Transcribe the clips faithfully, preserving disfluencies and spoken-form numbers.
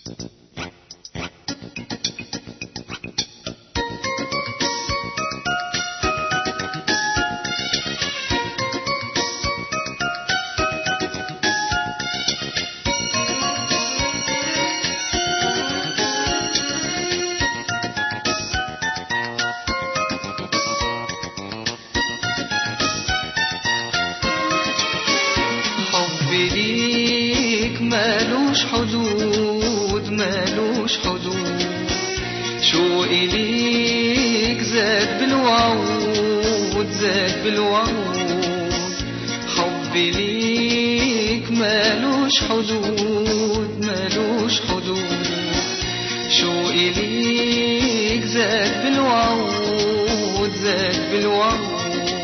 حبي ليك مالوش حدود مالوش حدود، شوقي ليك زاد بالوعود زاد بالوعود. حبي ليك مالوش حدود مالوش حدود، شوقي ليك زاد بالوعود زاد بالوعود.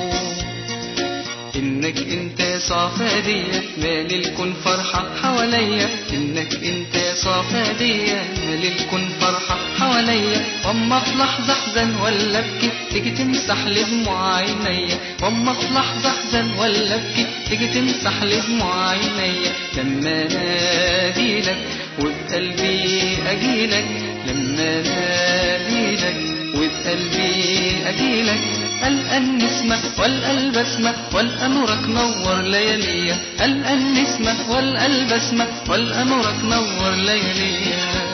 إنك انت صافدية مال الكون فرحة حواليا، إنك انت صافدية مال الكون فرحة حواليا. واما في لحظة احزن ولا ابكي تيجي تمسح لي دموع عينيا، واما في لحظة احزن ولا ابكي تيجي تمسح لي دموع عينيا. لما ناديلك وبقلبي اجيلك، لما ناديلك وبقلبي اجيلك. ألقى النسمة والقلب اسمة والقى نورك نور لياليا، ألقى النسمة والقلب اسمة والقى نورك نور لياليا.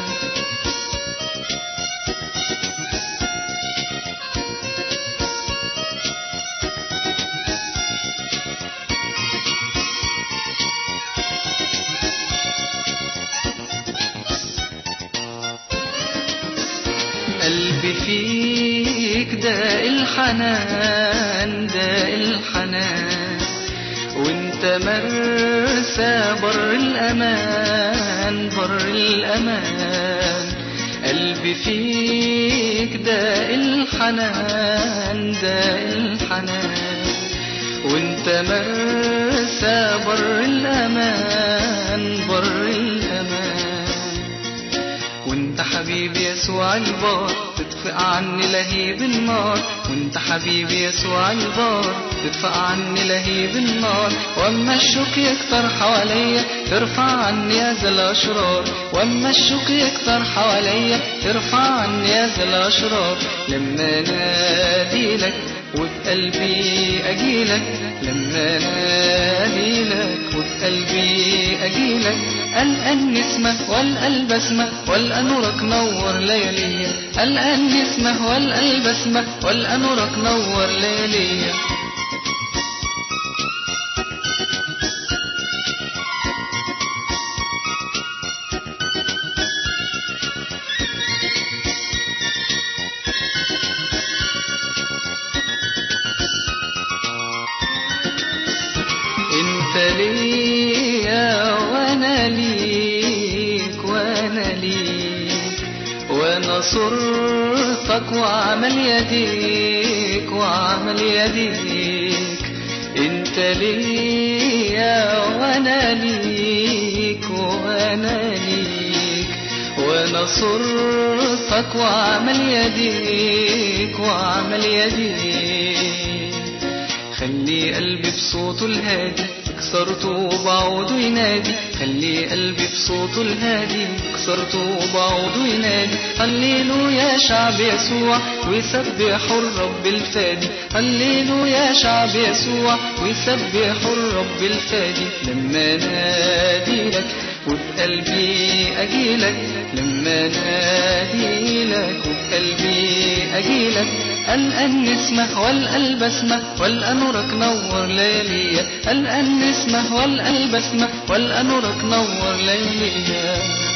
قلبي فيك داء الحنان داء الحنان، وانت مرسى بر الأمان بر الأمان. قلبي فيك داء الحنان داء الحنان، وانت مرسى بر الأمان بر الأمان. وانت حبيبي يسوع البار تدفئ عني لهيب النار، وانت حبيبي يسوع البار تدفئ عني لهيب النار. واما الشوك يكتر حواليا ترفع عني اذى الاشرار، واما الشوك يكتر حواليا ترفع عني اذى الاشرار. لما ناديلك وبقلبي اجيلك، لما ناديلك وبقلبي اجيلك. ألقى النسمة والقلب اسمة والقى نورك نور لياليا، ألقى النسمة والقلب اسمة والقى نورك نور لياليا. انت ليا وانا ليك وانا ليك، وانا صورتك وعمل يديك وعمل يديك. انت ليا وانا ليك وانا ليك، وانا صورتك وعمل يديك وعمل يديك. خلي قلبي بصوته الهادي كسرته وبعوده ينادي، خلي قلبي بصوته الهادي كسرته وبعوده ينادي. هللوا يا شعب يسوع ويسبحوا الرب الفادي، هللوا يا شعب يسوع ويسبحوا الرب الفادي. لما ناديلك وبقلبي اجيلك، لما ناديلك وبقلبي اجيلك. ألقى النسمة والقلب اسمة والقى نورك نور لياليا، ألقى النسمة والقلب اسمة والقى نورك نور لياليا.